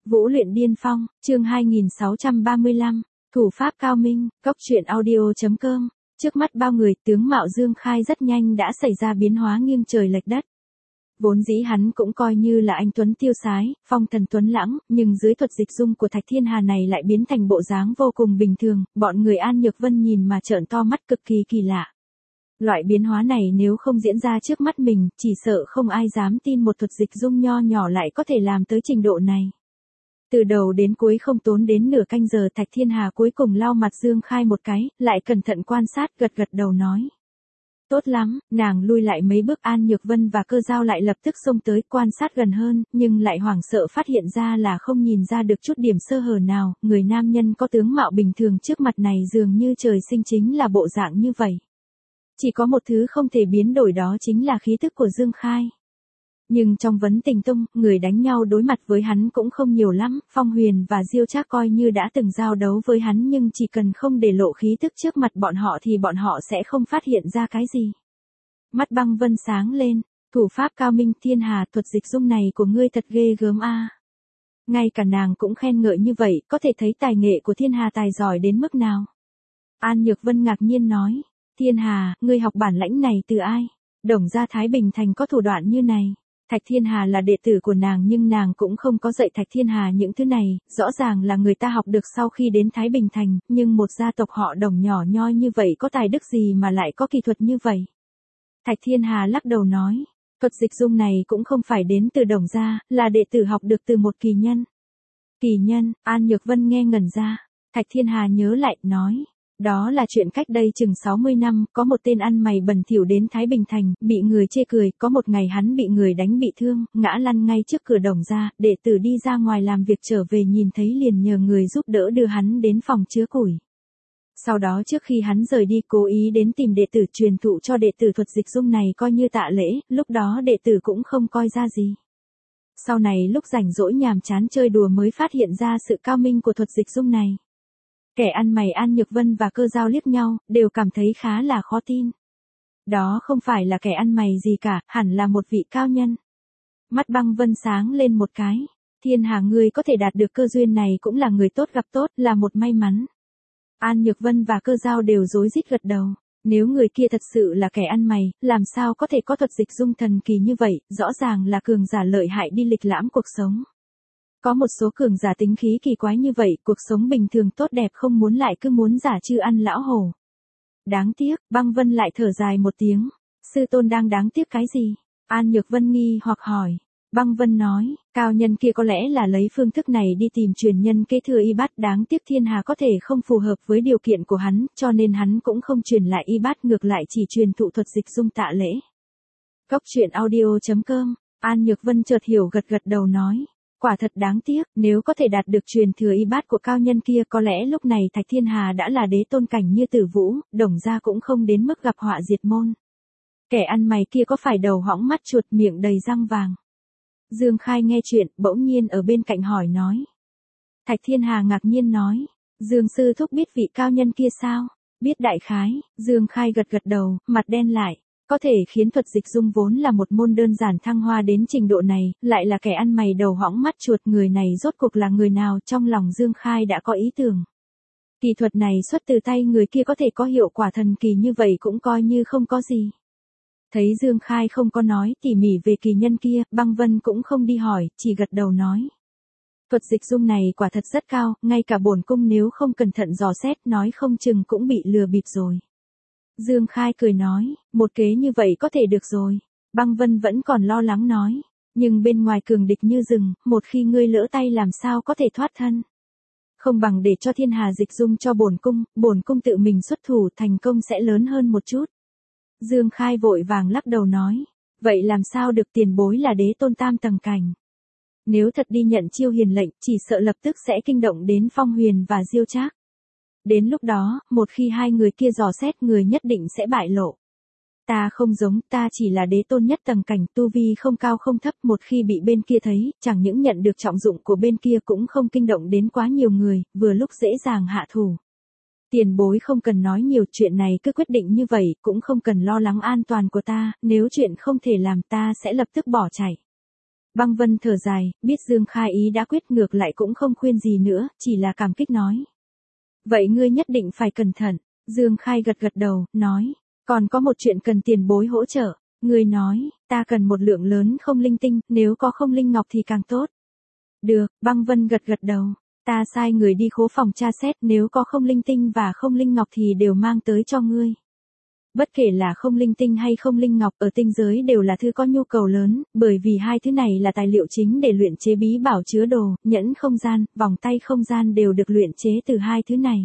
Vũ luyện điên phong, chương 2635, thủ pháp cao minh, cốc truyện audio.com. Trước mắt bao người, tướng mạo Dương Khai rất nhanh đã xảy ra biến hóa nghiêng trời lệch đất. Vốn dĩ hắn cũng coi như là anh tuấn tiêu sái, phong thần tuấn lãng, nhưng dưới thuật dịch dung của Thạch Thiên Hà này lại biến thành bộ dáng vô cùng bình thường, bọn người An Nhược Vân nhìn mà trợn to mắt cực kỳ kỳ lạ. Loại biến hóa này nếu không diễn ra trước mắt mình, chỉ sợ không ai dám tin một thuật dịch dung nho nhỏ lại có thể làm tới trình độ này. Từ đầu đến cuối không tốn đến nửa canh giờ, Thạch Thiên Hà cuối cùng lau mặt Dương Khai một cái, lại cẩn thận quan sát, gật gật đầu nói. Tốt lắm, nàng lui lại mấy bước. An Nhược Vân và Cơ Dao lại lập tức xông tới quan sát gần hơn, nhưng lại hoảng sợ phát hiện ra là không nhìn ra được chút điểm sơ hở nào, người nam nhân có tướng mạo bình thường trước mặt này dường như trời sinh chính là bộ dạng như vậy. Chỉ có một thứ không thể biến đổi, đó chính là khí tức của Dương Khai. Nhưng trong vấn tình tung, người đánh nhau đối mặt với hắn cũng không nhiều lắm, Phong Huyền và Diêu Trác coi như đã từng giao đấu với hắn, nhưng chỉ cần không để lộ khí tức trước mặt bọn họ thì bọn họ sẽ không phát hiện ra cái gì. Mắt Băng Vân sáng lên, thủ pháp cao minh. Thiên Hà, thuật dịch dung này của ngươi thật ghê gớm a. Ngay cả nàng cũng khen ngợi như vậy, có thể thấy tài nghệ của Thiên Hà tài giỏi đến mức nào. An Nhược Vân ngạc nhiên nói, Thiên Hà, ngươi học bản lãnh này từ ai? Đồng gia Thái Bình Thành có thủ đoạn như này. Thạch Thiên Hà là đệ tử của nàng nhưng nàng cũng không có dạy Thạch Thiên Hà những thứ này, rõ ràng là người ta học được sau khi đến Thái Bình Thành, nhưng một gia tộc họ Đồng nhỏ nhoi như vậy có tài đức gì mà lại có kỳ thuật như vậy. Thạch Thiên Hà lắc đầu nói, thuật dịch dung này cũng không phải đến từ Đồng gia, là đệ tử học được từ một kỳ nhân. Kỳ nhân? An Nhược Vân nghe ngẩn ra. Thạch Thiên Hà nhớ lại, nói. Đó là chuyện cách đây chừng 60 năm, có một tên ăn mày bẩn thỉu đến Thái Bình Thành, bị người chê cười, có một ngày hắn bị người đánh bị thương, ngã lăn ngay trước cửa Đồng gia, đệ tử đi ra ngoài làm việc trở về nhìn thấy liền nhờ người giúp đỡ đưa hắn đến phòng chứa củi. Sau đó trước khi hắn rời đi cố ý đến tìm đệ tử truyền thụ cho đệ tử thuật dịch dung này coi như tạ lễ, lúc đó đệ tử cũng không coi ra gì. Sau này lúc rảnh rỗi nhàm chán chơi đùa mới phát hiện ra sự cao minh của thuật dịch dung này. Kẻ ăn mày An Nhược Vân và Cơ Dao liếc nhau, đều cảm thấy khá là khó tin. Đó không phải là kẻ ăn mày gì cả, hẳn là một vị cao nhân. Mắt Băng Vân sáng lên một cái. Thiên Hà, ngươi có thể đạt được cơ duyên này cũng là người tốt gặp tốt, là một may mắn. An Nhược Vân và Cơ Dao đều rối rít gật đầu. Nếu người kia thật sự là kẻ ăn mày, làm sao có thể có thuật dịch dung thần kỳ như vậy, rõ ràng là cường giả lợi hại đi lịch lãm cuộc sống. Có một số cường giả tính khí kỳ quái như vậy, cuộc sống bình thường tốt đẹp không muốn lại cứ muốn giả chư ăn lão hổ. Đáng tiếc. Băng Vân lại thở dài một tiếng. Sư tôn đang đáng tiếc cái gì? An Nhược Vân nghi hoặc hỏi. Băng Vân nói, cao nhân kia có lẽ là lấy phương thức này đi tìm truyền nhân kế thừa y bát, đáng tiếc Thiên Hà có thể không phù hợp với điều kiện của hắn, cho nên hắn cũng không truyền lại y bát, ngược lại chỉ truyền thụ thuật dịch dung tạ lễ. Cốc truyện audio.com. An Nhược Vân chợt hiểu, gật gật đầu nói. Quả thật đáng tiếc, nếu có thể đạt được truyền thừa y bát của cao nhân kia, có lẽ lúc này Thạch Thiên Hà đã là đế tôn cảnh như Tử Vũ, Đồng gia cũng không đến mức gặp họa diệt môn. Kẻ ăn mày kia có phải đầu hõng mắt chuột, miệng đầy răng vàng? Dương Khai nghe chuyện, bỗng nhiên ở bên cạnh hỏi nói. Thạch Thiên Hà ngạc nhiên nói, Dương sư thúc biết vị cao nhân kia sao? Biết đại khái. Dương Khai gật gật đầu, mặt đen lại. Có thể khiến thuật dịch dung vốn là một môn đơn giản thăng hoa đến trình độ này, lại là kẻ ăn mày đầu hõng mắt chuột, người này rốt cuộc là người nào? Trong lòng Dương Khai đã có ý tưởng. Kỳ thuật này xuất từ tay người kia có thể có hiệu quả thần kỳ như vậy cũng coi như không có gì. Thấy Dương Khai không có nói tỉ mỉ về kỳ nhân kia, Băng Vân cũng không đi hỏi, chỉ gật đầu nói. Thuật dịch dung này quả thật rất cao, ngay cả bổn cung nếu không cẩn thận dò xét nói không chừng cũng bị lừa bịp rồi. Dương Khai cười nói, một kế như vậy có thể được rồi. Băng Vân vẫn còn lo lắng nói, nhưng bên ngoài cường địch như rừng, một khi ngươi lỡ tay làm sao có thể thoát thân. Không bằng để cho Thiên Hà dịch dung cho bổn cung tự mình xuất thủ, thành công sẽ lớn hơn một chút. Dương Khai vội vàng lắc đầu nói, vậy làm sao được, tiền bối là đế tôn tam tầng cảnh. Nếu thật đi nhận chiêu hiền lệnh, chỉ sợ lập tức sẽ kinh động đến Phong Huyền và Diêu Trác. Đến lúc đó, một khi hai người kia dò xét, người nhất định sẽ bại lộ. Ta không giống, ta chỉ là đế tôn nhất tầng cảnh, tu vi không cao không thấp, một khi bị bên kia thấy, chẳng những nhận được trọng dụng của bên kia cũng không kinh động đến quá nhiều người, vừa lúc dễ dàng hạ thủ. Tiền bối không cần nói nhiều, chuyện này cứ quyết định như vậy, cũng không cần lo lắng an toàn của ta, nếu chuyện không thể làm ta sẽ lập tức bỏ chạy. Băng Vân thở dài, biết Dương Khai ý đã quyết ngược lại cũng không khuyên gì nữa, chỉ là cảm kích nói. Vậy ngươi nhất định phải cẩn thận. Dương Khai gật gật đầu, nói. Còn có một chuyện cần tiền bối hỗ trợ. Ngươi nói, ta cần một lượng lớn không linh tinh, nếu có không linh ngọc thì càng tốt. Được, Băng Vân gật gật đầu. Ta sai người đi khố phòng tra xét, nếu có không linh tinh và không linh ngọc thì đều mang tới cho ngươi. Bất kể là không linh tinh hay không linh ngọc ở tinh giới đều là thứ có nhu cầu lớn, bởi vì hai thứ này là tài liệu chính để luyện chế bí bảo chứa đồ, nhẫn không gian, vòng tay không gian đều được luyện chế từ hai thứ này.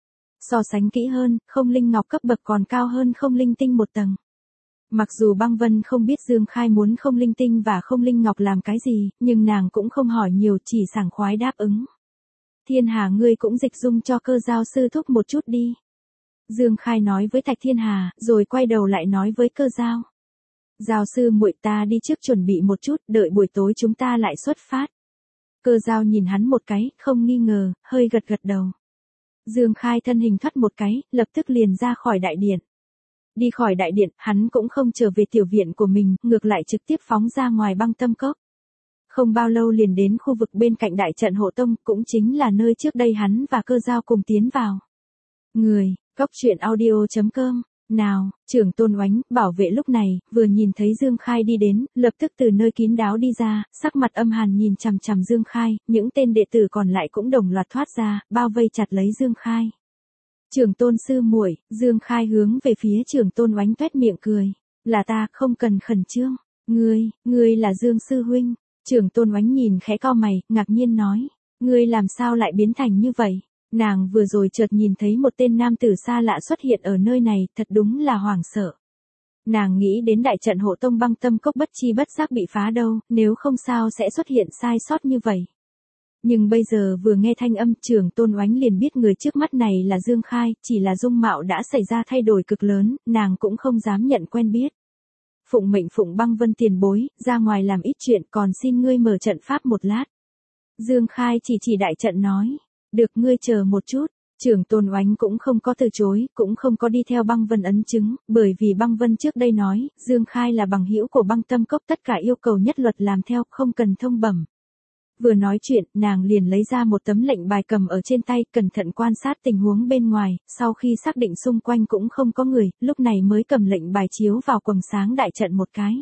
So sánh kỹ hơn, không linh ngọc cấp bậc còn cao hơn không linh tinh một tầng. Mặc dù Băng Vân không biết Dương Khai muốn không linh tinh và không linh ngọc làm cái gì, nhưng nàng cũng không hỏi nhiều, chỉ sảng khoái đáp ứng. Thiên Hà ngươi cũng dịch dung cho Cơ Giao sư thúc một chút đi. Dương Khai nói với Thạch Thiên Hà, rồi quay đầu lại nói với Cơ Giao. Giao sư muội, ta đi trước chuẩn bị một chút, đợi buổi tối chúng ta lại xuất phát. Cơ Giao nhìn hắn một cái, không nghi ngờ, hơi gật gật đầu. Dương Khai thân hình thoát một cái, lập tức liền ra khỏi đại điện. Đi khỏi đại điện, hắn cũng không trở về tiểu viện của mình, ngược lại trực tiếp phóng ra ngoài Băng Tâm Cốc. Không bao lâu liền đến khu vực bên cạnh đại trận hộ tông, cũng chính là nơi trước đây hắn và Cơ Giao cùng tiến vào. Người, Cốc truyện audio.com. Nào, trưởng Tôn Oánh, bảo vệ lúc này, vừa nhìn thấy Dương Khai đi đến, lập tức từ nơi kín đáo đi ra, sắc mặt âm hàn nhìn chằm chằm Dương Khai, những tên đệ tử còn lại cũng đồng loạt thoát ra, bao vây chặt lấy Dương Khai. Trưởng Tôn sư muội, Dương Khai hướng về phía trưởng Tôn Oánh toét miệng cười. Là ta, không cần khẩn trương. Ngươi là Dương sư huynh. Trưởng Tôn Oánh nhìn khẽ cau mày, ngạc nhiên nói. Ngươi làm sao lại biến thành như vậy? Nàng vừa rồi chợt nhìn thấy một tên nam tử xa lạ xuất hiện ở nơi này, thật đúng là hoảng sợ. Nàng nghĩ đến đại trận hộ tông Băng Tâm Cốc bất chi bất giác bị phá đâu, nếu không sao sẽ xuất hiện sai sót như vậy. Nhưng bây giờ vừa nghe thanh âm trưởng Tôn Oánh liền biết người trước mắt này là Dương Khai, chỉ là dung mạo đã xảy ra thay đổi cực lớn, nàng cũng không dám nhận quen biết. Phụng mệnh Phụng Băng Vân tiền bối, ra ngoài làm ít chuyện, còn xin ngươi mở trận pháp một lát. Dương Khai chỉ đại trận nói. Được, ngươi chờ một chút. Trưởng Tôn Oánh cũng không có từ chối, cũng không có đi theo Băng Vân ấn chứng, bởi vì Băng Vân trước đây nói, Dương Khai là bằng hữu của Băng Tâm Cốc, tất cả yêu cầu nhất luật làm theo, không cần thông bẩm. Vừa nói chuyện, nàng liền lấy ra một tấm lệnh bài cầm ở trên tay, cẩn thận quan sát tình huống bên ngoài, sau khi xác định xung quanh cũng không có người, lúc này mới cầm lệnh bài chiếu vào quầng sáng đại trận một cái.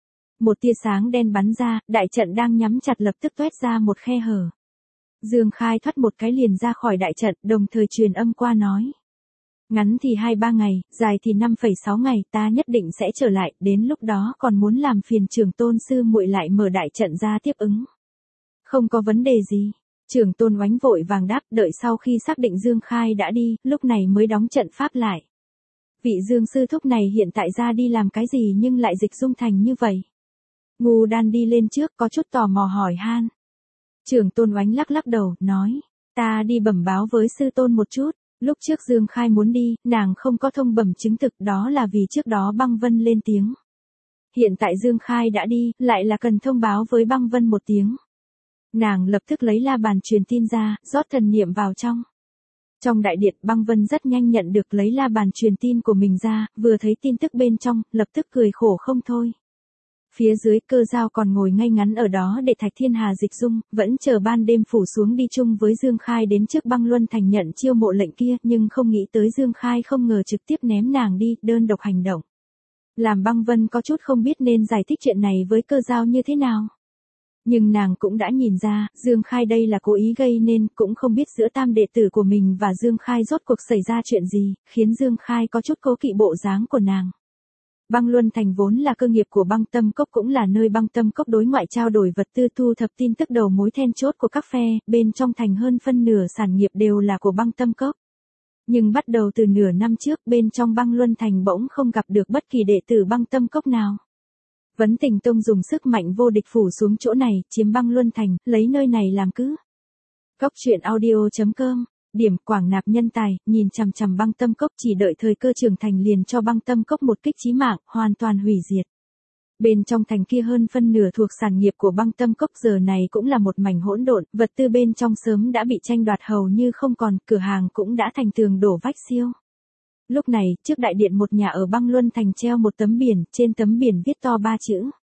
Một tia sáng đen bắn ra, đại trận đang nhắm chặt lập tức toét ra một khe hở. Dương Khai thoát một cái liền ra khỏi đại trận, đồng thời truyền âm qua nói. Ngắn thì 2-3 ngày, dài thì 5,6 ngày, ta nhất định sẽ trở lại, đến lúc đó còn muốn làm phiền trưởng Tôn sư muội lại mở đại trận ra tiếp ứng. Không có vấn đề gì. Trưởng Tôn Oánh vội vàng đáp, đợi sau khi xác định Dương Khai đã đi, lúc này mới đóng trận pháp lại. Vị Dương sư thúc này hiện tại ra đi làm cái gì nhưng lại dịch dung thành như vậy? Ngu Đan đi lên trước có chút tò mò hỏi han. Trưởng Tôn Oánh lắc lắc đầu, nói, ta đi bẩm báo với sư tôn một chút, lúc trước Dương Khai muốn đi, nàng không có thông bẩm chứng thực, đó là vì trước đó Băng Vân lên tiếng. Hiện tại Dương Khai đã đi, lại là cần thông báo với Băng Vân một tiếng. Nàng lập tức lấy la bàn truyền tin ra, rót thần niệm vào trong. Trong đại điện, Băng Vân rất nhanh nhận được lấy la bàn truyền tin của mình ra, vừa thấy tin tức bên trong, lập tức cười khổ không thôi. Phía dưới Cơ Giao còn ngồi ngay ngắn ở đó để Thạch Thiên Hà dịch dung, vẫn chờ ban đêm phủ xuống đi chung với Dương Khai đến trước Băng Luân Thành nhận chiêu mộ lệnh kia, nhưng không nghĩ tới Dương Khai không ngờ trực tiếp ném nàng đi, đơn độc hành động. Làm Băng Vân có chút không biết nên giải thích chuyện này với Cơ Giao như thế nào. Nhưng nàng cũng đã nhìn ra, Dương Khai đây là cố ý gây nên, cũng không biết giữa tam đệ tử của mình và Dương Khai rốt cuộc xảy ra chuyện gì, khiến Dương Khai có chút cố kỵ bộ dáng của nàng. Băng Luân Thành vốn là cơ nghiệp của Băng Tâm Cốc, cũng là nơi Băng Tâm Cốc đối ngoại trao đổi vật tư, thu thập tin tức đầu mối then chốt của các phe, bên trong thành hơn phân nửa sản nghiệp đều là của Băng Tâm Cốc. Nhưng bắt đầu từ nửa năm trước, bên trong Băng Luân Thành bỗng không gặp được bất kỳ đệ tử Băng Tâm Cốc nào. Vấn Tình Tông dùng sức mạnh vô địch phủ xuống chỗ này, chiếm Băng Luân Thành, lấy nơi này làm cứ. Cốc truyện audio.com. Điểm Quảng nạp nhân tài, nhìn chằm chằm Băng Tâm Cốc, chỉ đợi thời cơ trưởng thành liền cho Băng Tâm Cốc một kích chí mạng, hoàn toàn hủy diệt. Bên trong thành kia hơn phân nửa thuộc sản nghiệp của Băng Tâm Cốc giờ này cũng là một mảnh hỗn độn, vật tư bên trong sớm đã bị tranh đoạt hầu như không còn, cửa hàng cũng đã thành tường đổ vách xiêu. Lúc này, trước đại điện một nhà ở Băng Luân Thành treo một tấm biển, trên tấm biển viết to 3 chữ.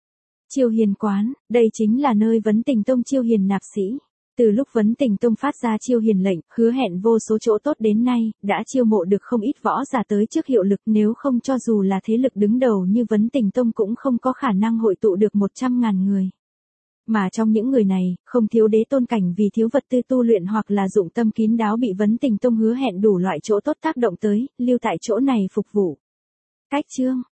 Chiêu Hiền quán, đây chính là nơi Vấn Tình Tông chiêu hiền nạp sĩ. Từ lúc Vấn Tình Tông phát ra chiêu hiền lệnh, hứa hẹn vô số chỗ tốt đến nay, đã chiêu mộ được không ít võ giả tới trước hiệu lực, nếu không cho dù là thế lực đứng đầu như Vấn Tình Tông cũng không có khả năng hội tụ được 100.000 người. Mà trong những người này, không thiếu đế tôn cảnh vì thiếu vật tư tu luyện hoặc là dụng tâm kín đáo bị Vấn Tình Tông hứa hẹn đủ loại chỗ tốt tác động tới, lưu tại chỗ này phục vụ. Cách chương